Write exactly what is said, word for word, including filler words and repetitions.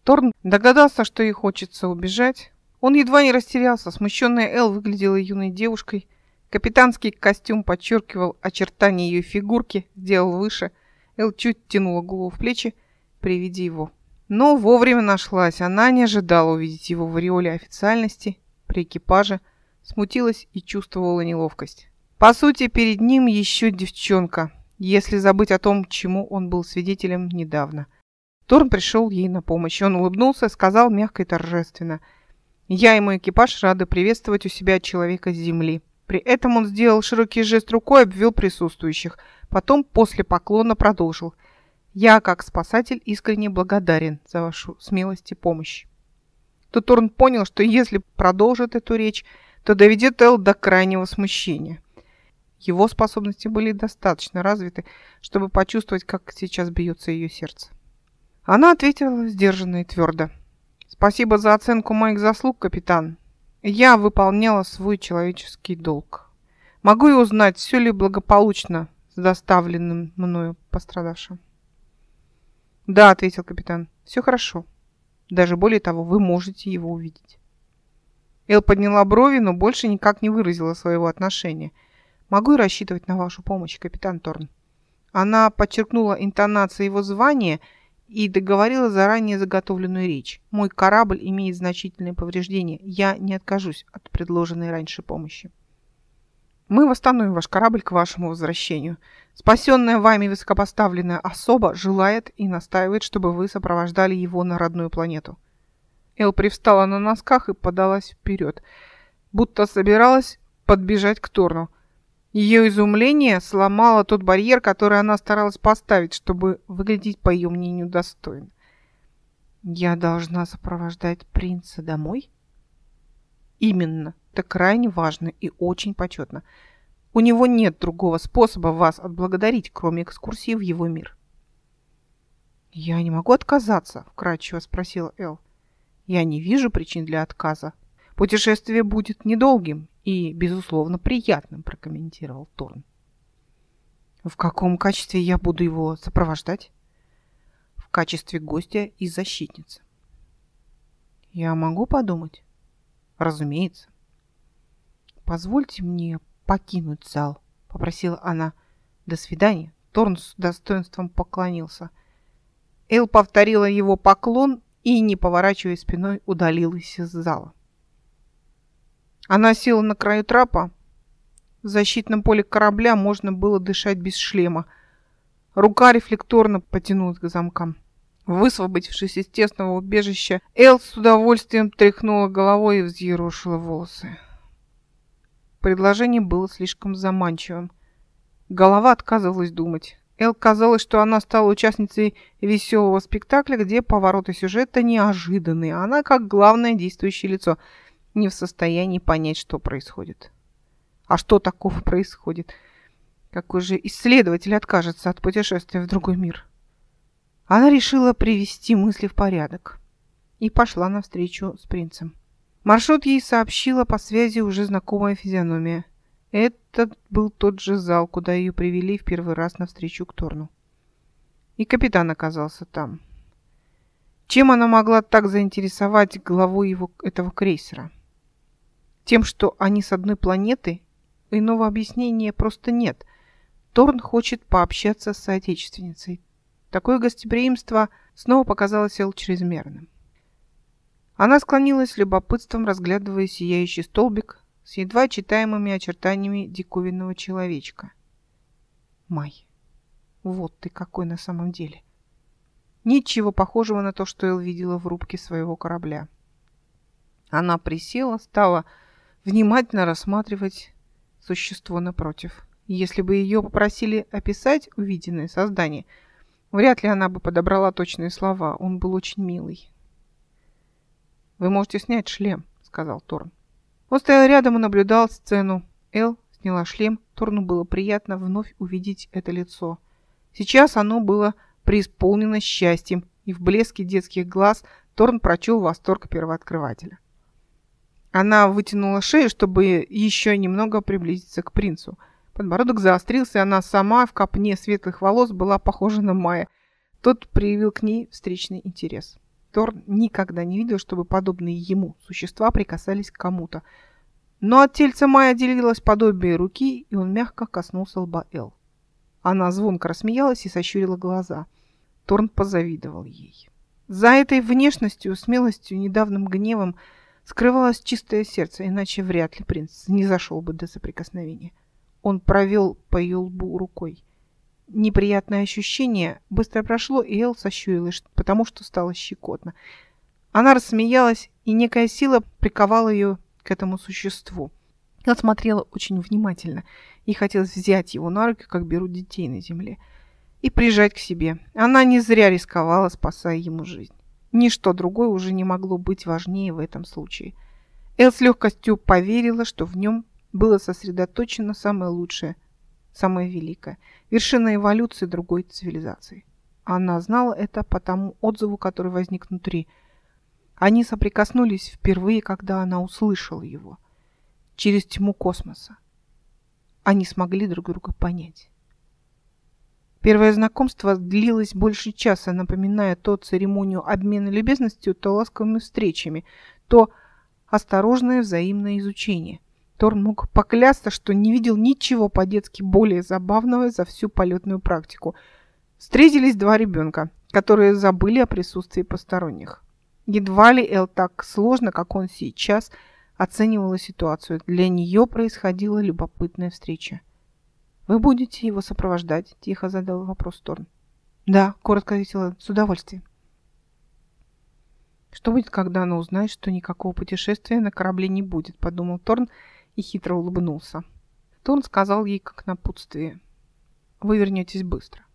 Торн догадался, что ей хочется убежать. Он едва не растерялся. Смущенная Эл выглядела юной девушкой. Капитанский костюм подчеркивал очертания ее фигурки, сделал выше. Эл чуть тянула голову в плечи при виде его. Но вовремя нашлась. Она не ожидала увидеть его в ореоле официальности при экипаже, смутилась и чувствовала неловкость. По сути, перед ним еще девчонка, если забыть о том, чему он был свидетелем недавно. Торн пришел ей на помощь. Он улыбнулся, сказал мягко и торжественно: «Я и мой экипаж рады приветствовать у себя человека с земли». При этом он сделал широкий жест рукой, обвел присутствующих. Потом, после поклона, продолжил: «Я, как спасатель, искренне благодарен за вашу смелость и помощь». Тут Торн понял, что если продолжит эту речь, то доведет Эл до крайнего смущения. Его способности были достаточно развиты, чтобы почувствовать, как сейчас бьется ее сердце. Она ответила сдержанно и твердо: «Спасибо за оценку моих заслуг, капитан. Я выполняла свой человеческий долг. Могу я узнать, все ли благополучно с доставленным мною пострадавшим?» «Да», — ответил капитан, — «все хорошо. Даже более того, вы можете его увидеть». Эл подняла брови, но больше никак не выразила своего отношения. «Могу я рассчитывать на вашу помощь, капитан Торн?» Она подчеркнула интонацией его звания и договорила заранее заготовленную речь. «Мой корабль имеет значительные повреждения. Я не откажусь от предложенной раньше помощи. Мы восстановим ваш корабль к вашему возвращению. Спасенная вами высокопоставленная особа желает и настаивает, чтобы вы сопровождали его на родную планету». Эл привстала на носках и подалась вперед, будто собиралась подбежать к Торну. Ее изумление сломало тот барьер, который она старалась поставить, чтобы выглядеть, по ее мнению, достойно. «Я должна сопровождать принца домой?» «Именно. Это крайне важно и очень почетно. У него нет другого способа вас отблагодарить, кроме экскурсии в его мир». «Я не могу отказаться?» — вкратчиво спросила Эл. «Я не вижу причин для отказа. Путешествие будет недолгим и, безусловно, приятным», — прокомментировал Торн. «В каком качестве я буду его сопровождать?» «В качестве гостя и защитницы». «Я могу подумать?» «Разумеется». «Позвольте мне покинуть зал», — попросила она. «До свидания». Торн с достоинством поклонился. Эл повторила его поклон и, не поворачивая спиной, удалилась из зала. Она села на краю трапа. В защитном поле корабля можно было дышать без шлема. Рука рефлекторно потянулась к замкам. Высвободившись из тесного убежища, Эл с удовольствием тряхнула головой и взъерошила волосы. Предложение было слишком заманчивым. Голова отказывалась думать. Эл казалось, что она стала участницей веселого спектакля, где повороты сюжета неожиданные, а она, как главное действующее лицо, не в состоянии понять, что происходит. А что такого происходит? Какой же исследователь откажется от путешествия в другой мир? Она решила привести мысли в порядок и пошла навстречу с принцем. Маршрут ей сообщила по связи уже знакомая физиономия. Это был тот же зал, куда ее привели в первый раз навстречу к Торну. И капитан оказался там. Чем она могла так заинтересовать главу его, этого крейсера? Тем, что они с одной планеты? Иного объяснения просто нет. Торн хочет пообщаться с соотечественницей. Такое гостеприимство снова показалось Эл чрезмерным. Она склонилась с любопытством, разглядывая сияющий столбик с едва читаемыми очертаниями диковинного человечка. Май, вот ты какой на самом деле. Ничего похожего на то, что Эл видела в рубке своего корабля. Она присела, стала внимательно рассматривать существо напротив. Если бы ее попросили описать увиденное создание, вряд ли она бы подобрала точные слова. Он был очень милый. «Вы можете снять шлем», — сказал Торн. Он стоял рядом и наблюдал сцену. Эл сняла шлем. Торну было приятно вновь увидеть это лицо. Сейчас оно было преисполнено счастьем, и в блеске детских глаз Торн прочел восторг первооткрывателя. Она вытянула шею, чтобы еще немного приблизиться к принцу. Подбородок заострился, и она сама в копне светлых волос была похожа на Мая. Тот проявил к ней встречный интерес. Торн никогда не видел, чтобы подобные ему существа прикасались к кому-то. Но от тельца Майи отделилось подобие руки, и он мягко коснулся лба Эл. Она звонко рассмеялась и сощурила глаза. Торн позавидовал ей. За этой внешностью, смелостью, недавним гневом скрывалось чистое сердце, иначе вряд ли принц не зашел бы до соприкосновения. Он провел по ее лбу рукой. Неприятное ощущение быстро прошло, и Эл сощурилась, потому что стало щекотно. Она рассмеялась, и некая сила приковала ее к этому существу. Эл смотрела очень внимательно, и хотелось взять его на руки, как берут детей на земле, и прижать к себе. Она не зря рисковала, спасая ему жизнь. Ничто другое уже не могло быть важнее в этом случае. Эл с легкостью поверила, что в нем было сосредоточено самое лучшее, самое великое, вершина эволюции другой цивилизации. Она знала это по тому отзыву, который возник внутри. Они соприкоснулись впервые, когда она услышала его. Через тьму космоса. Они смогли друг друга понять. Первое знакомство длилось больше часа, напоминая то церемонию обмена любезностью, то ласковыми встречами, то осторожное взаимное изучение. Торн мог поклясться, что не видел ничего по-детски более забавного за всю полетную практику. Встретились два ребенка, которые забыли о присутствии посторонних. Едва ли Эл так сложно, как он сейчас, оценивала ситуацию. Для нее происходила любопытная встреча. «Вы будете его сопровождать?» – тихо задал вопрос Торн. «Да», – коротко ответила, – «с удовольствием». «Что будет, когда она узнает, что никакого путешествия на корабле не будет?» – подумал Торн и хитро улыбнулся. Торн сказал ей как напутствие: «Вы вернетесь быстро».